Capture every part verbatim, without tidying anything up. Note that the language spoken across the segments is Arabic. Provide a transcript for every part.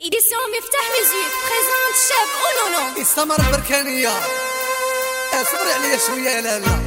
إديسيون مفتاح ميوزيك بريزونت الشاب أونونو استمر البركانية. اصبري عليا شوية يا لالا.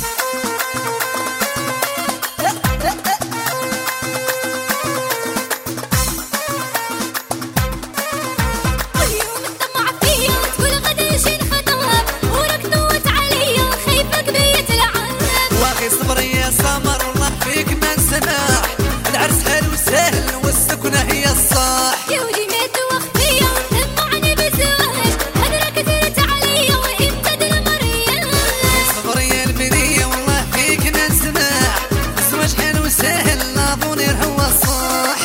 واليوم تطمع فيا وتقول غدا نجي نخطبها وراك نوت عليا خايفك بيا تلعب. واخي صبري يا سمر والله فيك ما نسمح. العرس حلو سهل والسكنة هي الصح. يا ولي ما توخ فيا طمعني بزواج هدرك درت عليا وانت دالمريان. صبري يا البنية والله فيك ما نسمح. الزواج حلو سهل لا ضنير هو الصح.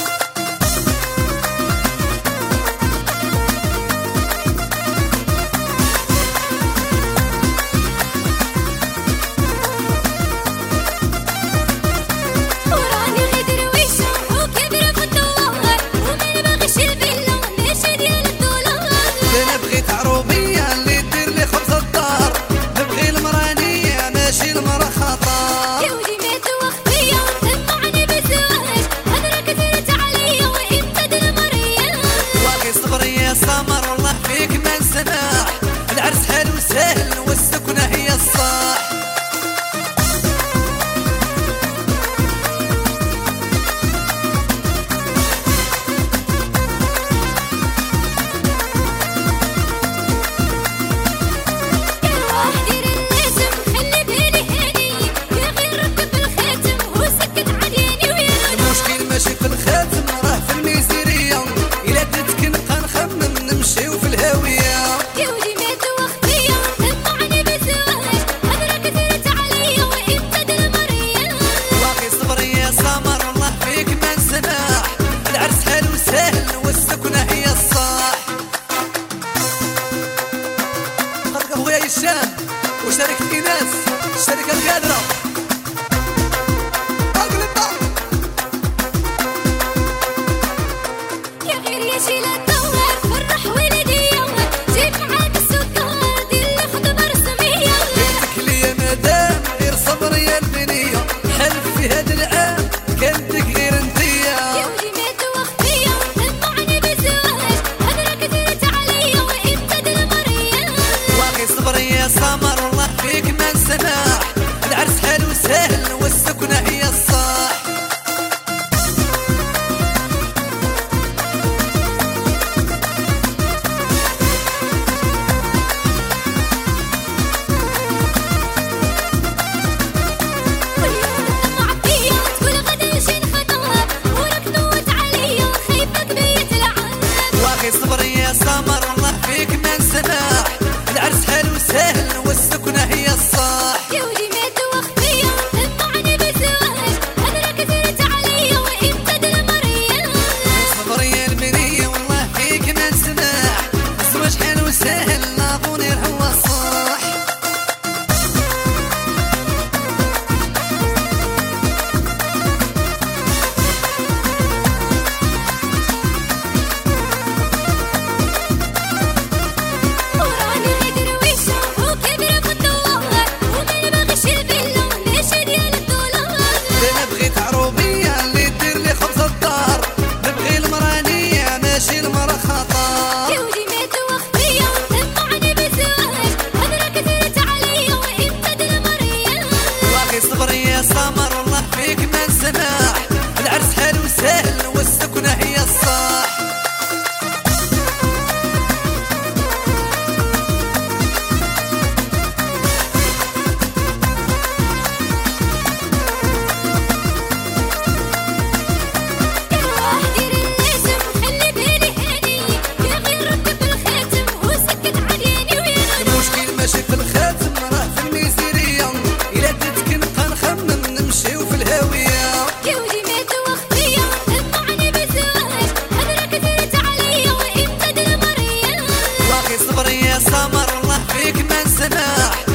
وراني غير درويشة وكبرة في الدوار وما نبغيش الفيلا ماشي ديال الدولار. انا بغيت عروبية اللي دير لي خبز الدار. نبغي المرانية ماشي المرا خطار. يا ولي ما توخ فيا طمعني بزواج هدرك درت عليا وانت دالمريان. واخي صبري يا سمر والله فيك ما نسمح. العرس حلو سهل والسكنة هي الصح. واحد دير اللازم خلي بالي هاني يا غير ركب الخاتم وسكت عدياني ويا. المشكل ماشي في الخاتم راه في الميزيرية. إلا درت كنبقى نخمم نمشيو في الهاوية. يا ولي ما توخ فيا طمعني بزواج هدرك درت عليا وانت دالمريان. واخي صبري يا سمر والله فيك ما نسمح. العرس حلو سهل والسكنة هي الصح. خلق خويا هشام وشركة إيناس الشركة القادرة. يا غير يا شي لا تدور فرح ولدي جيب معاك السكر دير لي خطبة رسمية. قلتك لي يا مدام غير صبري يا البنية. حلف في هذا العام كنتك غير انتيا. يا ولي ما توخ فيا طمعني بزواج هدرك درت عليا وانت دالمريان. واخي صبري يا سمر والله فيك ما نسمح. العرس حلو سهل والسكنة هي الصح. واليوم تطمع فيا تقول غدا نجي نخطبها وراك نوت عليا خايفك بيا تلعب. واخي صبري يا سمر والله فيك ما نسمح. العرس حلو سهل والسكنة هي الصح. يا ولي ما توخ فيا طمعني بزواج هدرك درت عليا وانت دالمريان. صبري يا البنية والله فيك ما نسمح. الزواج حلو سهل لا ضنير هو الصح. وراني غير درويشة وكبرة في الدوار وما نبغيش الفيلا ماشي ديال الدولار. انا بغيت عروبية اللي دير لي خبز الدار. نبغي المرانية ماشي المرا خطار. يا ولي ما توخ فيا طمعني بزواج هدرك درت عليا وانت دالمريان. واخي صبري يا سمر والله فيك ما نسمح. العرس حلو سهل والسكنة هي الصح. واحد دير اللازم خلي بالي هاني يا غير ركب الخاتم وسكت عدياني ويا. المشكل ماشي في الخاتم راه في الميزيرية. إلا درت كنبقى نخمم نمشيو في الهاوية. يا ولي ما توخ فيا طمعني بزواج هدرك درت عليا وانت دالمريان. واخي صبري يا سمر والله فيك ما نسمح.